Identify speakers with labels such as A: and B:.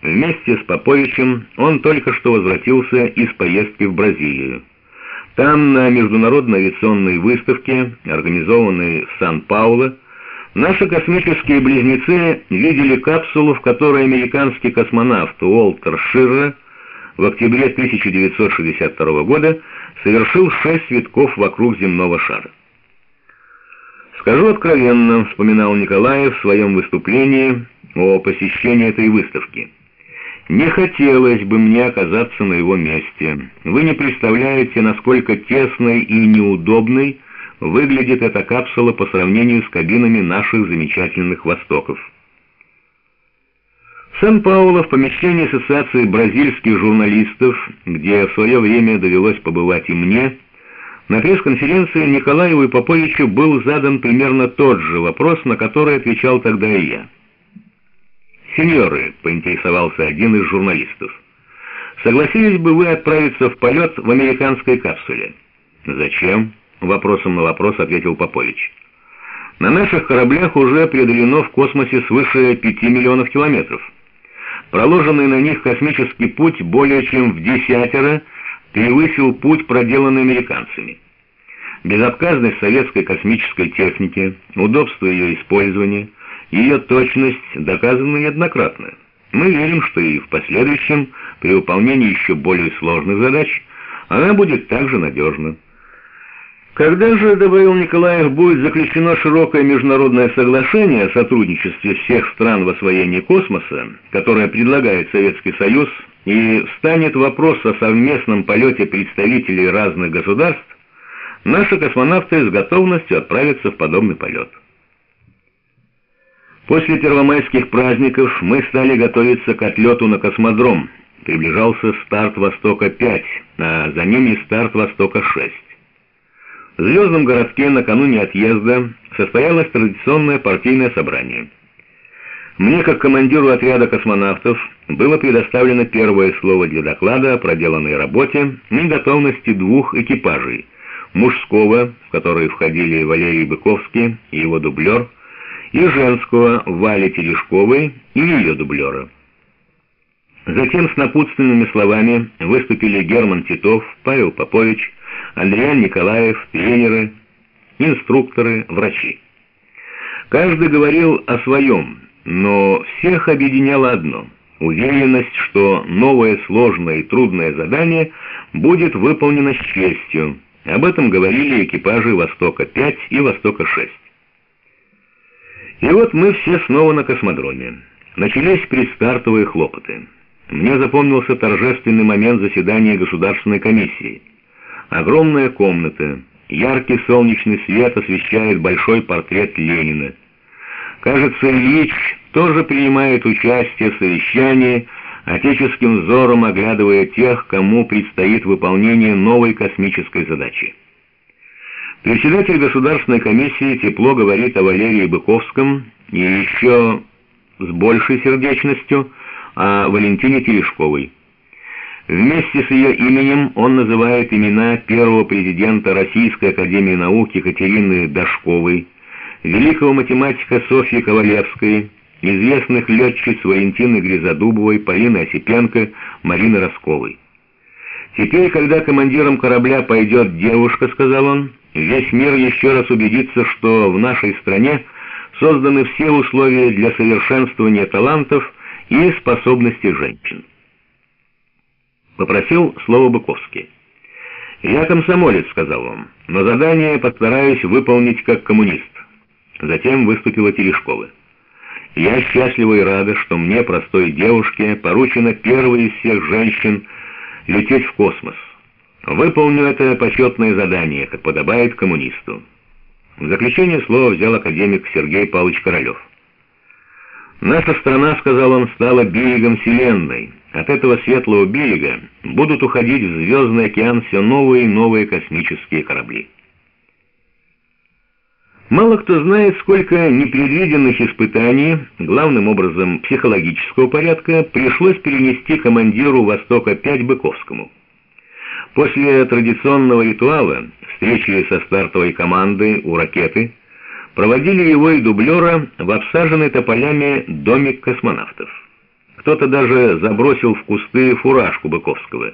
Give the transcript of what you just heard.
A: Вместе с Поповичем он только что возвратился из поездки в Бразилию. Там, на международной авиационной выставке, организованной в Сан-Пауло, наши космические близнецы видели капсулу, в которой американский космонавт Уолтер Ширра в октябре 1962 года совершил 6 витков вокруг земного шара. «Скажу откровенно», — вспоминал Николаев в своем выступлении о посещении этой выставки, «не хотелось бы мне оказаться на его месте. Вы не представляете, насколько тесной и неудобной выглядит эта капсула по сравнению с кабинами наших замечательных «Востоков». В Сан-Пауло, в помещении Ассоциации бразильских журналистов, где в свое время довелось побывать и мне, на пресс-конференции Николаеву и Поповичу был задан примерно тот же вопрос, на который отвечал тогда и я. «Сеньоры», — поинтересовался один из журналистов, — «согласились бы вы отправиться в полет в американской капсуле?» «Зачем?» — вопросом на вопрос ответил Попович. «На наших кораблях уже преодолено в космосе свыше 5 миллионов километров. Проложенный на них космический путь более чем в 10 превысил путь, проделанный американцами. Безотказность советской космической техники, удобство ее использования, ее точность доказаны неоднократно. Мы верим, что и в последующем, при выполнении еще более сложных задач, она будет также надежна». «Когда же, — добавил Николаев, — будет заключено широкое международное соглашение о сотрудничестве всех стран в освоении космоса, которое предлагает Советский Союз, и встанет вопрос о совместном полете представителей разных государств, наши космонавты с готовностью отправятся в подобный полет». После первомайских праздников мы стали готовиться к отлету на космодром. Приближался старт «Востока-5», а за ним и старт «Востока-6». В Звездном городке накануне отъезда состоялось традиционное партийное собрание. Мне, как командиру отряда космонавтов, было предоставлено первое слово для доклада о проделанной работе и готовности 2 экипажей: мужского, в который входили Валерий Быковский и его дублер, и женского, Вали Терешковой и ее дублера. Затем с напутственными словами выступили Герман Титов, Павел Попович, Андриан Николаев, тренеры, инструкторы, врачи. Каждый говорил о своем, но всех объединяло одно — уверенность, что новое сложное и трудное задание будет выполнено с честью. Об этом говорили экипажи «Востока-5» и «Востока-6». И вот мы все снова на космодроме. Начались предстартовые хлопоты. Мне запомнился торжественный момент заседания Государственной комиссии. Огромная комната, яркий солнечный свет освещает большой портрет Ленина. Кажется, Ильич тоже принимает участие в совещании, отеческим взором оглядывая тех, кому предстоит выполнение новой космической задачи. Председатель Государственной комиссии тепло говорит о Валерии Быковском и еще с большей сердечностью о Валентине Терешковой. Вместе с ее именем он называет имена первого президента Российской академии наук Екатерины Дашковой, великого математика Софьи Ковалевской, известных летчиц Валентины Гризодубовой, Полины Осипенко, Марины Росковой. «Теперь, когда командиром корабля пойдет девушка, — сказал он, — весь мир еще раз убедится, что в нашей стране созданы все условия для совершенствования талантов и способностей женщин». Попросил слово Быковский. «Я комсомолец, — сказал он, — но задание постараюсь выполнить как коммунист». Затем выступила Терешкова. «Я счастлива и рада, что мне, простой девушке, поручено первой из всех женщин лететь в космос. Выполню это почетное задание, как подобает коммунисту». В заключение слово взял академик Сергей Павлович Королев. «Наша страна, — сказал он, — стала берегом Вселенной. От этого светлого берега будут уходить в звездный океан все новые и новые космические корабли». Мало кто знает, сколько непредвиденных испытаний, главным образом психологического порядка, пришлось перенести командиру «Востока-5» Быковскому. После традиционного ритуала, встречи со стартовой командой у ракеты, проводили его и дублера в обсаженный тополями домик космонавтов. Кто-то даже забросил в кусты фуражку Быковского.